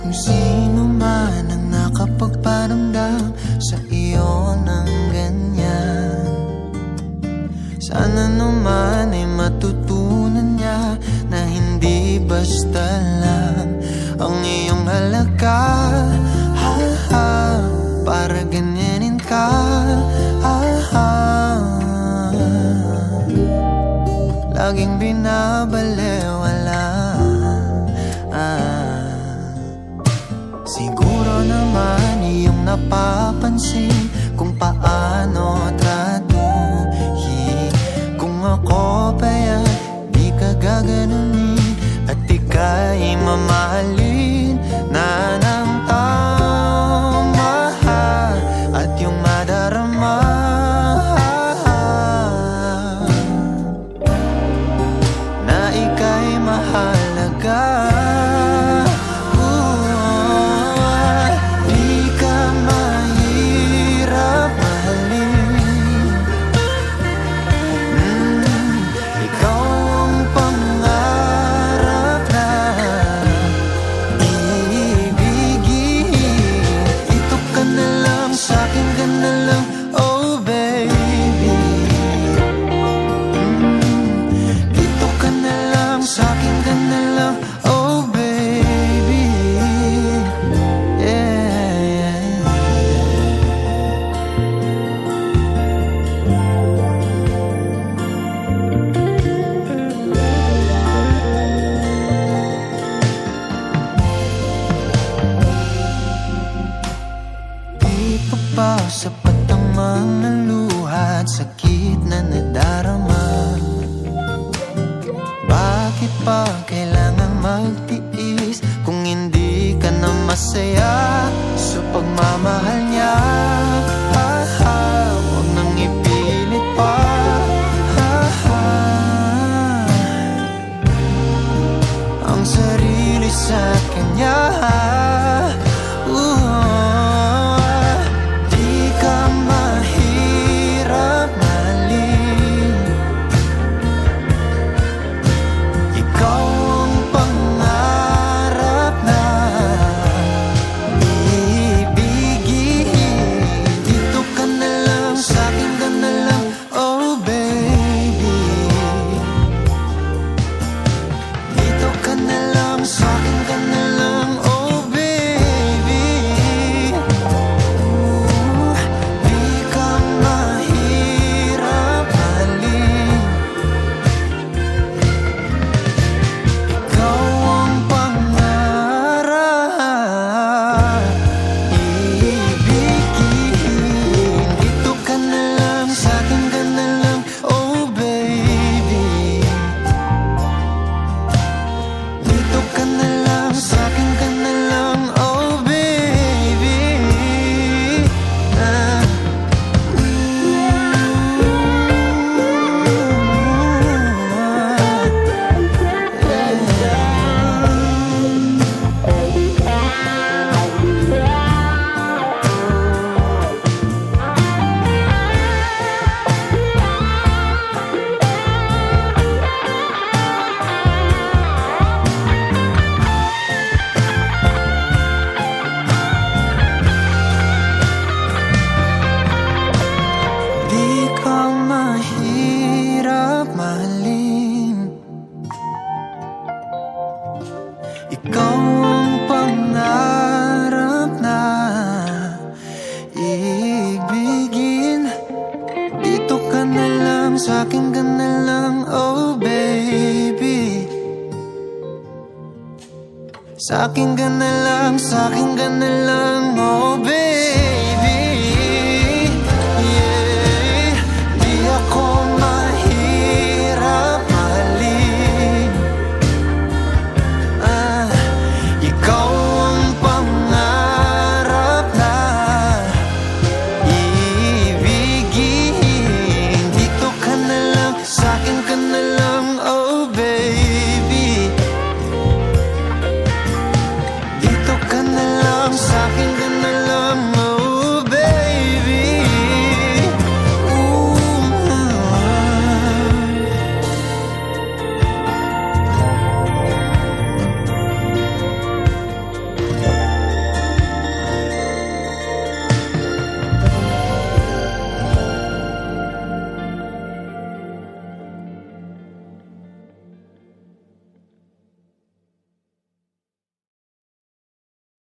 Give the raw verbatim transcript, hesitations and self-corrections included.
Kung sino man ang nakapagparamdam sa iyo ng ganyan, sana naman ay matutunan niya na hindi basta lang ang iyong halaga. Ha, ha, para ganyanin ka. Ha, ha, laging binabalewala. ah. Siguro naman iyong napapansin kung paano tratuhin. Kung ako pa'y di ka gaganunin at ika'y mamahalin na ng tama at yung madarama na ika'y mahalaga. Pa sapat ang mga luha at sakit na nadarama. Bakit pa kailangan magtiis kung hindi ka na masaya sa pagmamahal niya? Ha, ha, huwag nang ipilit pa. Ha, ha, ang sarili sa kanya. uh, Ikaw ang pangarap na ibigin. Dito ka na lang, sa'kin ka na lang, oh baby. Sa'kin ka na lang, sa'kin ka na lang, oh baby.